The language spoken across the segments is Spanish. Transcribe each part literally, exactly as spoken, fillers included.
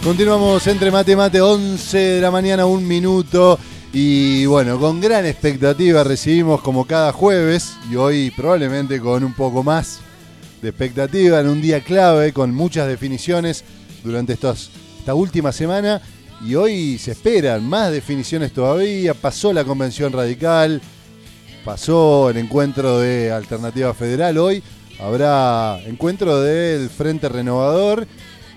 Continuamos entre mate mate, once de la mañana, un minuto. Y bueno, con gran expectativa recibimos como cada jueves, y hoy probablemente con un poco más de expectativa, en un día clave, con muchas definiciones durante estos, esta última semana. Y hoy se esperan más definiciones todavía. Pasó la Convención Radical, pasó el encuentro de Alternativa Federal. Hoy habrá encuentro del Frente Renovador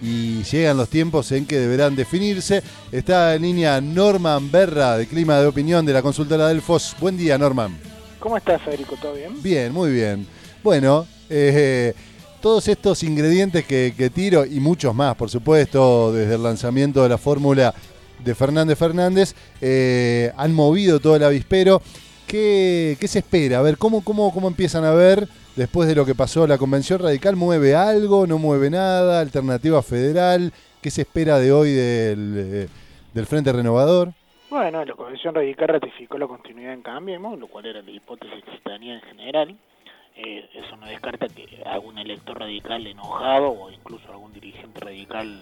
y llegan los tiempos en que deberán definirse. Está en línea Norman Berra, de Clima de Opinión, de la consultora Delfos. Buen día, Norman. ¿Cómo estás, Federico? ¿Todo bien? Bien, muy bien. Bueno, eh, todos estos ingredientes que, que tiro, y muchos más, por supuesto, desde el lanzamiento de la fórmula de Fernández Fernández, eh, han movido todo el avispero. ¿Qué, qué se espera? A ver, ¿cómo, cómo, cómo empiezan a ver después de lo que pasó la Convención Radical? ¿Mueve algo? ¿No mueve nada? ¿Alternativa Federal? ¿Qué se espera de hoy del, eh, del Frente Renovador? Bueno, la Convención Radical ratificó la continuidad en Cambiemos, lo cual era la hipótesis que se tenía en general. Eh, eso no descarta que algún elector radical enojado o incluso algún dirigente radical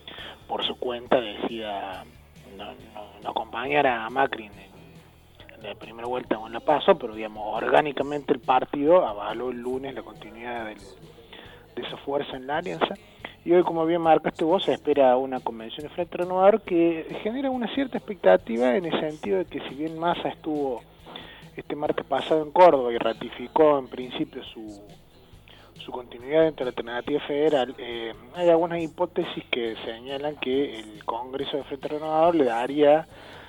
por su cuenta decida no, no, no acompañar a Macri en, en la primera vuelta o en la PASO, pero digamos, orgánicamente el partido avaló el lunes la continuidad del, de esa fuerza en la alianza. Y hoy, como bien marcaste vos, se espera una convención de Frente Renovador que genera una cierta expectativa en el sentido de que si bien Massa estuvo este martes pasado en Córdoba y ratificó en principio su, su continuidad dentro de la Alternativa Federal, eh, hay algunas hipótesis que señalan que el Congreso de Frente Renovador le daría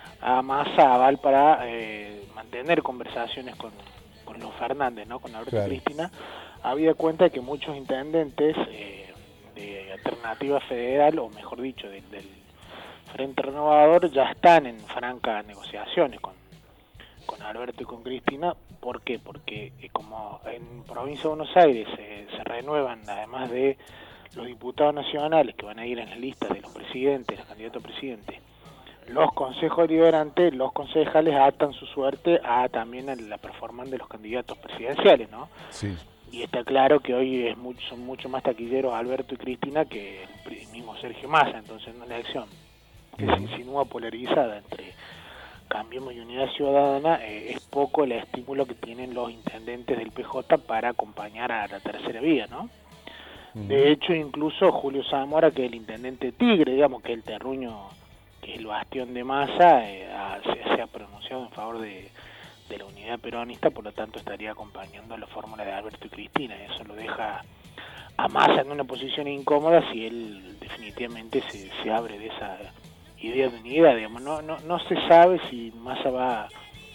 a Massa aval para eh, mantener conversaciones con, con los Fernández, ¿no? Con Alberto, claro. Y Cristina, habida cuenta de que muchos intendentes eh, de Alternativa Federal, o mejor dicho, de, del Frente Renovador, ya están en francas negociaciones con con Alberto y con Cristina. ¿Por qué? Porque eh, como en Provincia de Buenos Aires eh, se renuevan, además de los diputados nacionales que van a ir en la lista de los presidentes, los candidatos a presidente, los consejos deliberantes, los concejales atan su suerte a también a la performance de los candidatos presidenciales, ¿no? Sí. Y está claro que hoy es mucho, son mucho más taquilleros Alberto y Cristina que el mismo Sergio Massa. Entonces, en una elección que uh-huh. se insinúa polarizada entre Cambiemos y Unidad Ciudadana, eh, es poco el estímulo que tienen los intendentes del P J para acompañar a la tercera vía, ¿no? Uh-huh. De hecho, incluso Julio Zamora, que es el intendente Tigre, digamos, que es el terruño, que es el bastión de Massa, eh, ha, se, se ha pronunciado en favor de, de la unidad peronista, por lo tanto estaría acompañando la fórmula de Alberto y Cristina. Eso lo deja a Massa en una posición incómoda si él definitivamente se, se abre de esa idea de unidad, digamos. No, no, no se sabe si Massa va,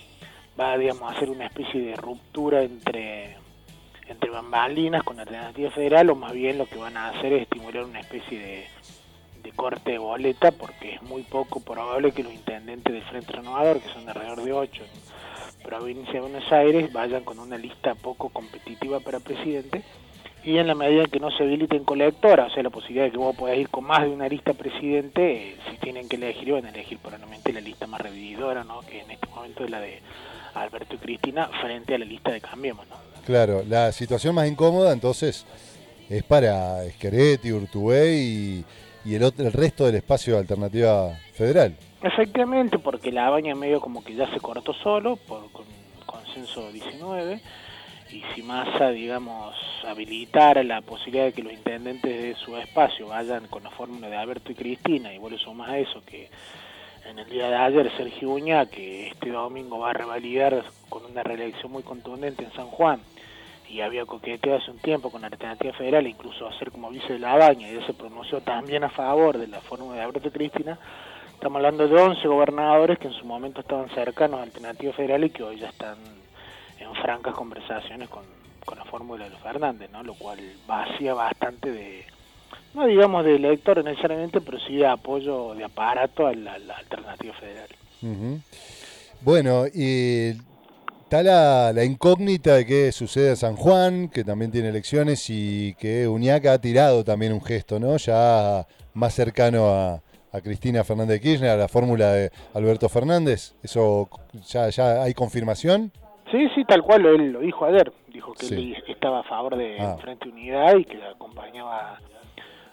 va digamos, a hacer una especie de ruptura entre, entre bambalinas con la Alternativa Federal, o más bien lo que van a hacer es estimular una especie de, de corte de boleta, porque es muy poco probable que los intendentes del Frente Renovador, que son de alrededor de ocho en Provincia de Buenos Aires, vayan con una lista poco competitiva para presidente. Y en la medida en que no se habiliten colectoras, o sea, la posibilidad de que vos podás ir con más de una lista presidente, eh, si tienen que elegir, van a elegir probablemente la lista más revividora, ¿no? Que en este momento es la de Alberto y Cristina, frente a la lista de Cambiemos, ¿no? Claro, la situación más incómoda entonces es para Schiaretti, Urtubey y, y el, otro, el resto del espacio de Alternativa Federal. Efectivamente, porque la baña medio como que ya se cortó solo, por con consenso diecinueve, y si Massa, digamos, habilitara la posibilidad de que los intendentes de su espacio vayan con la fórmula de Alberto y Cristina, y vos le sumás a eso que en el día de ayer Sergio Uña, que este domingo va a revalidar con una reelección muy contundente en San Juan, y había coqueteado hace un tiempo con la Alternativa Federal, incluso a ser como vice de la Baña, y él se pronunció también a favor de la fórmula de Alberto y Cristina. Estamos hablando de once gobernadores que en su momento estaban cercanos a la Alternativa Federal y que hoy ya están en francas conversaciones con, con la fórmula de los Fernández, ¿no? Lo cual vacía bastante de, no digamos de elector necesariamente, pero sí de apoyo, de aparato a la, a la Alternativa Federal. Uh-huh. Bueno, y está la, la incógnita de qué sucede en San Juan, que también tiene elecciones, y que Uñaca ha tirado también un gesto, ¿no? Ya más cercano a, a Cristina Fernández de Kirchner, a la fórmula de Alberto Fernández. ¿Eso ya, ya hay confirmación? Sí, sí, tal cual, él lo dijo ayer, dijo que sí. él estaba a favor de ah. Frente Unidad y que acompañaba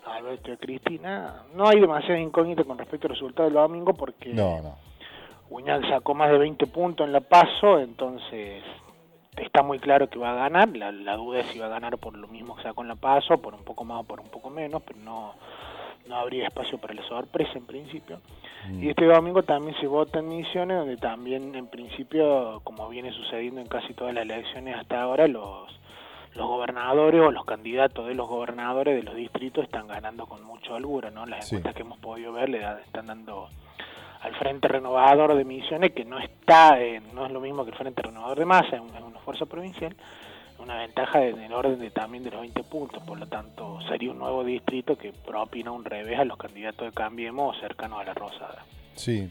a Alberto y a Cristina. No hay demasiada incógnita con respecto al resultado del domingo porque no, no. Uñal sacó más de veinte puntos en la PASO, entonces está muy claro que va a ganar. La, la duda es si va a ganar por lo mismo que sacó en la PASO, por un poco más o por un poco menos, pero no, no habría espacio para la sorpresa en principio. Mm. Y este domingo también se vota en Misiones, donde también en principio, como viene sucediendo en casi todas las elecciones hasta ahora, los, los gobernadores o los candidatos de los gobernadores de los distritos están ganando con mucho holgura, ¿no? Las encuestas sí. que hemos podido ver le da, están dando al Frente Renovador de Misiones, que no está, eh, no es lo mismo que el Frente Renovador de Massa, es una, una fuerza provincial, una ventaja en el orden de, también de los veinte puntos, por lo tanto sería un nuevo distrito que propina un revés a los candidatos de Cambiemos cercanos a la Rosada. Sí.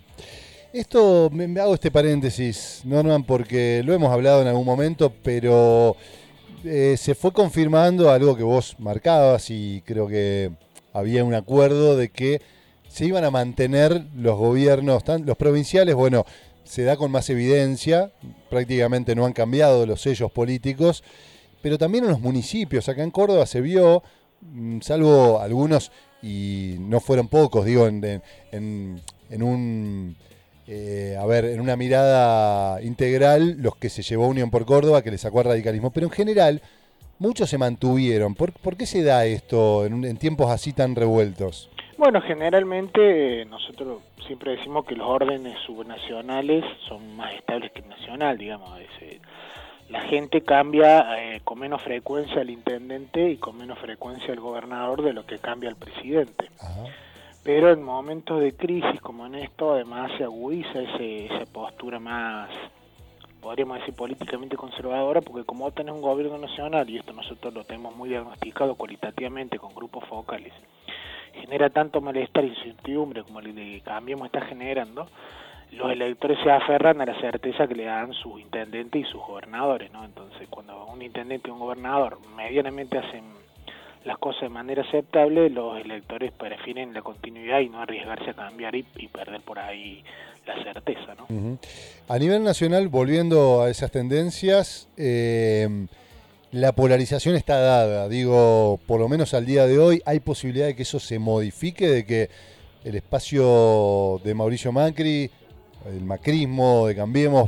Esto, me, me hago este paréntesis, Norman, porque lo hemos hablado en algún momento, pero eh, se fue confirmando algo que vos marcabas y creo que había un acuerdo de que se iban a mantener los gobiernos, los provinciales, bueno, se da con más evidencia, prácticamente no han cambiado los sellos políticos, pero también en los municipios, acá en Córdoba se vio, salvo algunos, y no fueron pocos, digo, en, en, en un, eh, a ver, en una mirada integral, los que se llevó Unión por Córdoba, que le sacó al radicalismo, pero en general, muchos se mantuvieron. ¿Por, por qué se da esto en, en tiempos así tan revueltos? Bueno, generalmente nosotros siempre decimos que los órdenes subnacionales son más estables que el nacional, digamos. Es, la gente cambia eh, con menos frecuencia al intendente y con menos frecuencia al gobernador de lo que cambia el presidente. Ajá. Pero en momentos de crisis como en esto, además se agudiza ese, esa postura más, podríamos decir, políticamente conservadora, porque como vos tenés un gobierno nacional, y esto nosotros lo tenemos muy diagnosticado cualitativamente con grupos focales, genera tanto malestar e incertidumbre como el de Cambiemos está generando, los electores se aferran a la certeza que le dan sus intendentes y sus gobernadores, ¿no? Entonces, cuando un intendente y un gobernador medianamente hacen las cosas de manera aceptable, los electores prefieren la continuidad y no arriesgarse a cambiar y, y perder por ahí la certeza, ¿no? Uh-huh. A nivel nacional, volviendo a esas tendencias, eh, la polarización está dada, digo, por lo menos al día de hoy, ¿hay posibilidad de que eso se modifique, de que el espacio de Mauricio Macri, el macrismo de Cambiemos,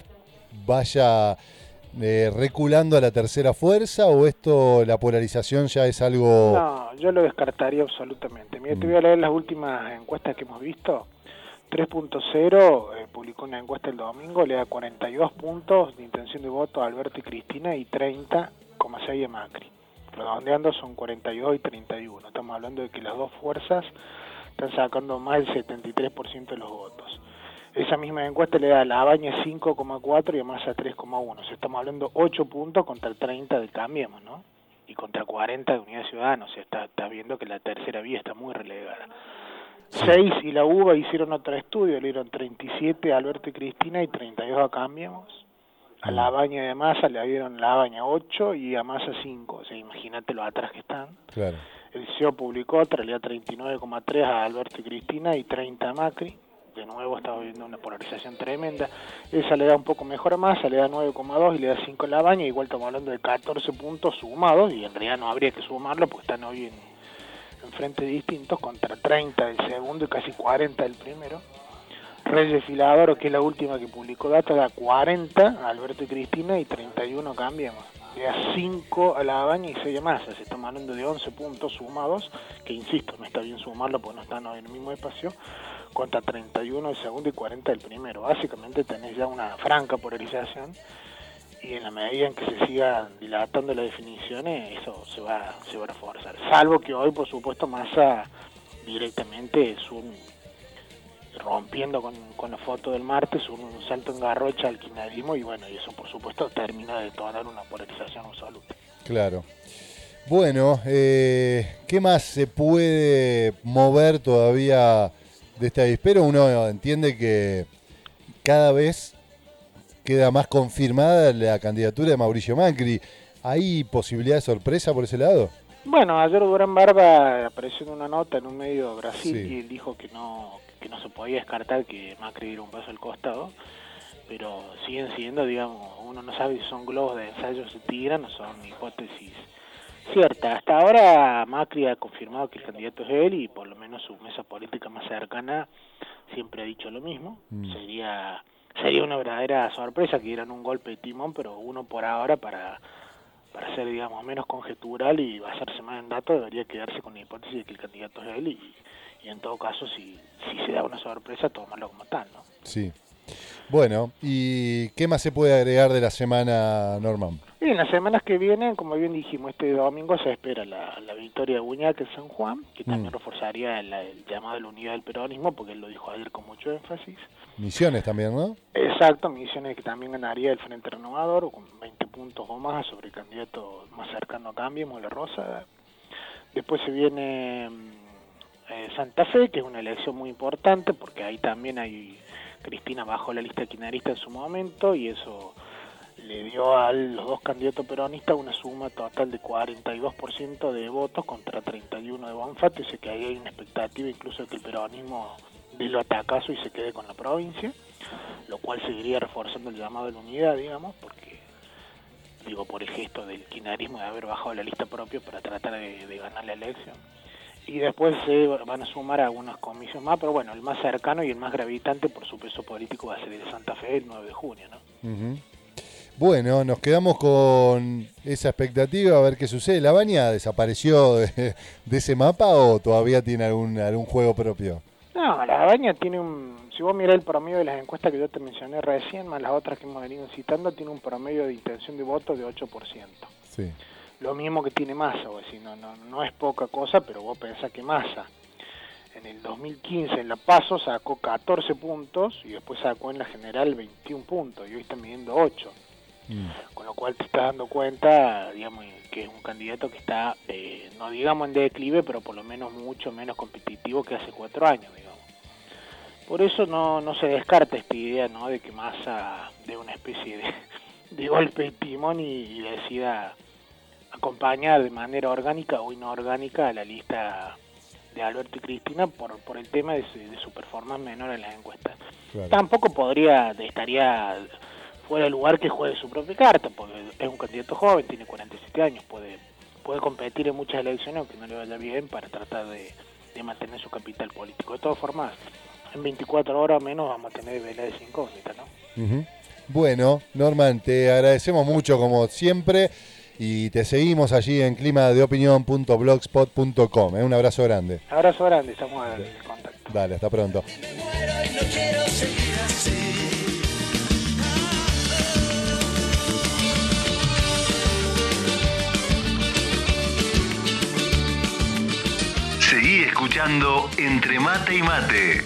vaya eh, reculando a la tercera fuerza, o esto, la polarización ya es algo...? No, yo lo descartaría absolutamente. Mira, mm. te voy a leer las últimas encuestas que hemos visto. tres punto cero eh, publicó una encuesta el domingo, le da cuarenta y dos puntos de intención de voto a Alberto y Cristina y treinta coma seis a Macri. Redondeando son cuarenta y dos y treinta y uno. Estamos hablando de que las dos fuerzas están sacando más del setenta y tres por ciento de los votos. Esa misma encuesta le da a Labaña cinco coma cuatro y a Massa tres coma uno. O sea, estamos hablando ocho puntos contra el treinta del Cambiemos, ¿no? Y contra cuarenta de Unidad Ciudadana. O sea, está, está viendo que la tercera vía está muy relegada. seis y la U B A hicieron otro estudio, le dieron treinta y siete a Alberto y Cristina y treinta y dos a Cambiemos. A Labaña y a Massa le dieron Labaña ocho y a Massa cinco. O sea, imagínate lo atrás que están. Claro. El C E O publicó otra, le da treinta y nueve coma tres a Alberto y Cristina y treinta a Macri. De nuevo estamos viendo una polarización tremenda. Esa le da un poco mejor a Massa, le da nueve coma dos y le da cinco a Labaña. Igual estamos hablando de catorce puntos sumados y en realidad no habría que sumarlo porque están hoy en, en frentes distintos contra treinta del segundo y casi cuarenta del primero. Reyes Filadoro, que es la última que publicó data, da cuarenta a Alberto y Cristina y treinta y uno a Cambiemos. Le da cinco a Labaña y seis a Massa. Se estamos hablando de once puntos sumados, que insisto, no está bien sumarlo porque no están hoy en el mismo espacio, contra treinta y uno del segundo y cuarenta del primero. Básicamente tenés ya una franca polarización y en la medida en que se sigan dilatando las definiciones, eso se va, se va a reforzar. Salvo que hoy, por supuesto, Massa directamente es un, rompiendo con, con la foto del martes, un, un salto en garrocha al kirchnerismo y bueno, y eso por supuesto termina de detonar una polarización absoluta. Claro. Bueno, eh, ¿qué más se puede mover todavía de este avispero? Uno entiende que cada vez queda más confirmada la candidatura de Mauricio Macri. ¿Hay posibilidad de sorpresa por ese lado? Bueno, ayer Durán Barba apareció en una nota en un medio de Brasil sí. y él dijo que no, que no se podía descartar que Macri diera un paso al costado, pero siguen siendo, digamos, uno no sabe si son globos de ensayo se tiran o son hipótesis cierta. Hasta ahora Macri ha confirmado que el candidato es él y por lo menos su mesa política más cercana siempre ha dicho lo mismo. Mm. Sería sería una verdadera sorpresa que dieran un golpe de timón, pero uno por ahora para para ser, digamos, menos conjetural y basarse más en datos, debería quedarse con la hipótesis de que el candidato es él y, y en todo caso, si, si se da una sorpresa, tomarlo como tal, ¿no? Sí. Bueno, ¿y qué más se puede agregar de la semana, Norman? Y en las semanas que vienen, como bien dijimos, este domingo se espera la, la victoria de Buñac en San Juan, que también mm. reforzaría el, el llamado a la unidad del peronismo, porque él lo dijo ayer con mucho énfasis. Misiones también, ¿no? Exacto, Misiones que también ganaría el Frente Renovador, con veinte puntos o más sobre el candidato más cercano a Cambiemos, La Rosa. Después se viene eh, Santa Fe, que es una elección muy importante, porque ahí también hay... Cristina bajó la lista kirchnerista en su momento y eso le dio a los dos candidatos peronistas una suma total de cuarenta y dos por ciento de votos contra treinta y uno de Bonfatti, o sea que ahí hay una expectativa incluso de que el peronismo dé lo atacazo y se quede con la provincia, lo cual seguiría reforzando el llamado de la unidad, digamos, porque digo por el gesto del kirchnerismo de haber bajado la lista propia para tratar de, de ganar la elección. Y después se van a sumar algunos comicios más, pero bueno, el más cercano y el más gravitante por su peso político va a ser el de Santa Fe el nueve de junio, ¿no? Uh-huh. Bueno, nos quedamos con esa expectativa a ver qué sucede. ¿La Baña desapareció de, de ese mapa o todavía tiene algún algún juego propio? No, La Baña tiene un... Si vos mirás el promedio de las encuestas que yo te mencioné recién, más las otras que hemos venido citando, tiene un promedio de intención de voto de ocho por ciento. Sí. Lo mismo que tiene Massa, o decir, no, no, no es poca cosa, pero vos pensás que Massa en el dos mil quince en la PASO sacó catorce puntos y después sacó en la general veintiún puntos y hoy está midiendo ocho. Mm. Con lo cual te estás dando cuenta, digamos, que es un candidato que está, eh, no digamos en declive, pero por lo menos mucho menos competitivo que hace cuatro años, digamos. Por eso no, no se descarta esta idea, ¿no?, de que Massa dé una especie de, de golpe de timón y, y decida acompañar de manera orgánica o inorgánica a la lista de Alberto y Cristina por por el tema de su, de su performance menor en las encuestas. Claro. Tampoco podría, estaría fuera de lugar que juegue su propia carta, porque es un candidato joven, tiene cuarenta y siete años, puede puede competir en muchas elecciones aunque no le vaya bien para tratar de, de mantener su capital político. De todas formas, en veinticuatro horas o menos vamos a tener velas de incógnitas, ¿no? Uh-huh. Bueno, Norman, te agradecemos mucho como siempre. Y te seguimos allí en clima de opinión punto blogspot punto com. ¿eh? Un abrazo grande. Abrazo grande, estamos en contacto. Dale, hasta pronto. Seguí escuchando Entre Mate y Mate.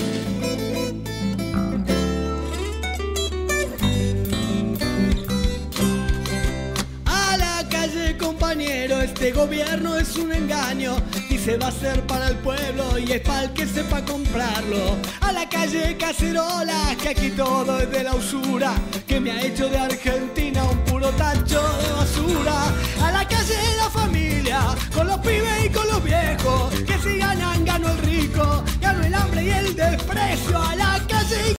Compañero, este gobierno es un engaño. Dice va a ser para el pueblo y es para el que sepa comprarlo. A la calle Cacerola, que aquí todo es de la usura, que me ha hecho de Argentina un puro tacho de basura. A la calle La Familia, con los pibes y con los viejos, que si ganan, ganó el rico, ganó el hambre y el desprecio. A la